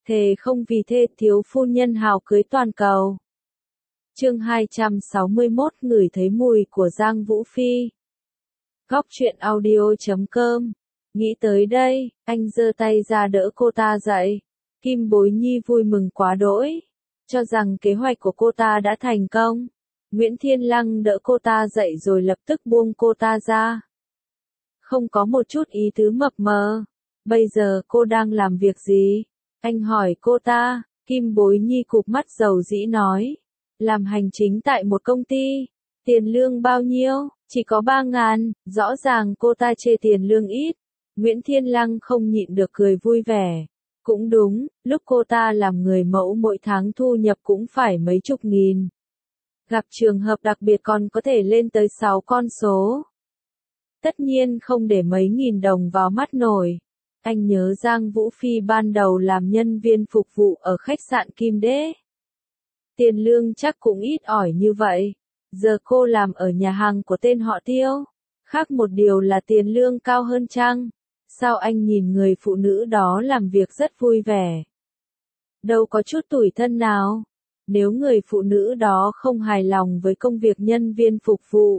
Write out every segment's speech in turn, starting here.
Thề không vì thê thiếu phu nhân hào cưới toàn cầu. Chương 261 ngửi thấy mùi của Giang Vũ Phi. Góc truyện audio.com. Nghĩ tới đây, anh giơ tay ra đỡ cô ta dậy. Kim Bối Nhi vui mừng quá đỗi, cho rằng kế hoạch của cô ta đã thành công. Nguyễn Thiên Lăng đỡ cô ta dậy rồi lập tức buông cô ta ra. Không có một chút ý tứ mập mờ. Bây giờ cô đang làm việc gì? Anh hỏi cô ta. Kim Bối Nhi cụp mắt dầu dĩ nói. Làm hành chính tại một công ty. Tiền lương bao nhiêu? Chỉ có 3.000, rõ ràng cô ta chê tiền lương ít. Nguyễn Thiên Lăng không nhịn được cười vui vẻ. Cũng đúng, lúc cô ta làm người mẫu mỗi tháng thu nhập cũng phải mấy chục nghìn. Gặp trường hợp đặc biệt còn có thể lên tới 6 con số. Tất nhiên không để mấy nghìn đồng vào mắt nổi. Anh nhớ Giang Vũ Phi ban đầu làm nhân viên phục vụ ở khách sạn Kim Đế. Tiền lương chắc cũng ít ỏi như vậy. Giờ cô làm ở nhà hàng của tên họ Tiêu. Khác một điều là tiền lương cao hơn chăng? Sao anh nhìn người phụ nữ đó làm việc rất vui vẻ? Đâu có chút tủi thân nào. Nếu người phụ nữ đó không hài lòng với công việc nhân viên phục vụ,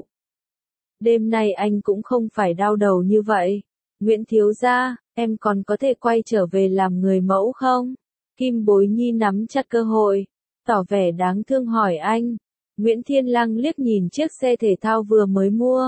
đêm nay anh cũng không phải đau đầu như vậy. Nguyễn thiếu gia, em còn có thể quay trở về làm người mẫu không? Kim Bối Nhi nắm chặt cơ hội, tỏ vẻ đáng thương hỏi anh. Nguyễn Thiên Lăng liếc nhìn chiếc xe thể thao vừa mới mua.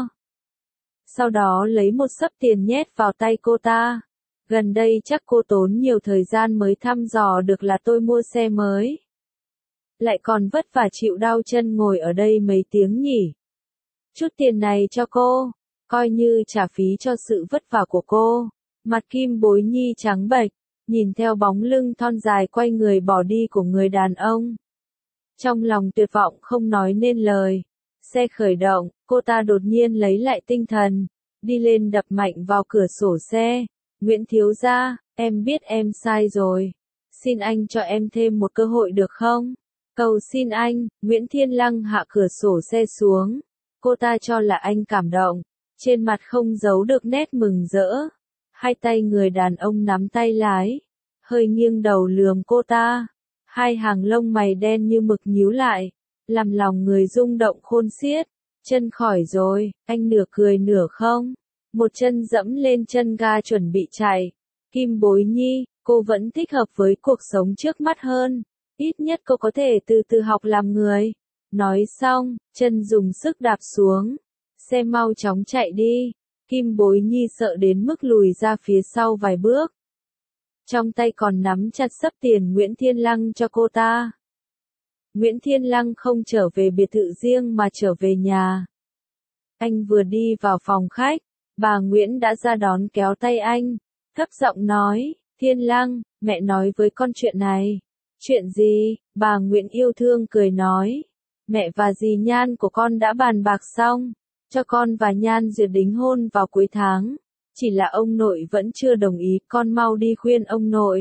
Sau đó lấy một xấp tiền nhét vào tay cô ta. Gần đây chắc cô tốn nhiều thời gian mới thăm dò được là tôi mua xe mới. Lại còn vất vả chịu đau chân ngồi ở đây mấy tiếng nhỉ. Chút tiền này cho cô, coi như trả phí cho sự vất vả của cô. Mặt Kim Bối Nhi trắng bệch, nhìn theo bóng lưng thon dài quay người bỏ đi của người đàn ông. Trong lòng tuyệt vọng không nói nên lời. Xe khởi động, cô ta đột nhiên lấy lại tinh thần, đi lên đập mạnh vào cửa sổ xe. Nguyễn thiếu gia, em biết em sai rồi. Xin anh cho em thêm một cơ hội được không? Cầu xin anh. Nguyễn Thiên Lăng hạ cửa sổ xe xuống. Cô ta cho là anh cảm động, trên mặt không giấu được nét mừng rỡ. Hai tay người đàn ông nắm tay lái, hơi nghiêng đầu lườm cô ta. Hai hàng lông mày đen như mực nhíu lại, làm lòng người rung động khôn xiết. Chân khỏi rồi, anh nửa cười nửa không. Một chân dẫm lên chân ga chuẩn bị chạy. Kim Bối Nhi, cô vẫn thích hợp với cuộc sống trước mắt hơn. Ít nhất cô có thể từ từ học làm người. Nói xong, chân dùng sức đạp xuống. Xe mau chóng chạy đi. Kim Bối Nhi sợ đến mức lùi ra phía sau vài bước. Trong tay còn nắm chặt xấp tiền Nguyễn Thiên Lăng cho cô ta. Nguyễn Thiên Lăng không trở về biệt thự riêng mà trở về nhà. Anh vừa đi vào phòng khách, bà Nguyễn đã ra đón kéo tay anh, thấp giọng nói, Thiên Lăng, mẹ nói với con chuyện này. Chuyện gì? Bà Nguyễn yêu thương cười nói. Mẹ và dì Nhan của con đã bàn bạc xong, cho con và Nhan duyệt đính hôn vào cuối tháng. Chỉ là ông nội vẫn chưa đồng ý, con mau đi khuyên ông nội.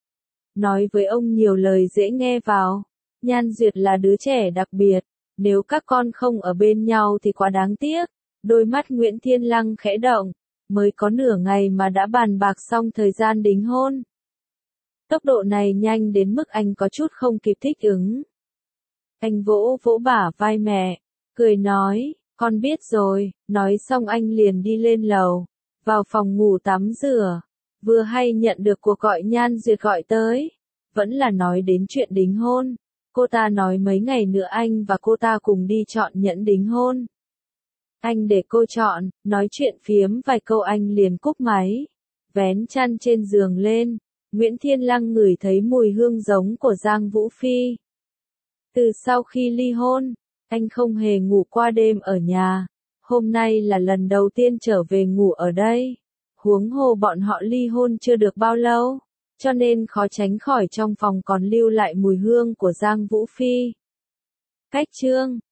Nói với ông nhiều lời dễ nghe vào. Nhan Duyệt là đứa trẻ đặc biệt, nếu các con không ở bên nhau thì quá đáng tiếc. Đôi mắt Nguyễn Thiên Lăng khẽ động, mới có nửa ngày mà đã bàn bạc xong thời gian đính hôn. Tốc độ này nhanh đến mức anh có chút không kịp thích ứng. Anh vỗ vỗ bả vai mẹ, cười nói, con biết rồi. Nói xong anh liền đi lên lầu, vào phòng ngủ tắm rửa. Vừa hay nhận được cuộc gọi Nhan Duyệt gọi tới, vẫn là nói đến chuyện đính hôn. Cô ta nói mấy ngày nữa anh và cô ta cùng đi chọn nhẫn đính hôn. Anh để cô chọn, nói chuyện phiếm vài câu anh liền cúp máy. Vén chăn trên giường lên, Nguyễn Thiên Lăng ngửi thấy mùi hương giống của Giang Vũ Phi. Từ sau khi ly hôn, anh không hề ngủ qua đêm ở nhà. Hôm nay là lần đầu tiên trở về ngủ ở đây. Huống hồ bọn họ ly hôn chưa được bao lâu, cho nên khó tránh khỏi trong phòng còn lưu lại mùi hương của Giang Vũ Phi. Cách chương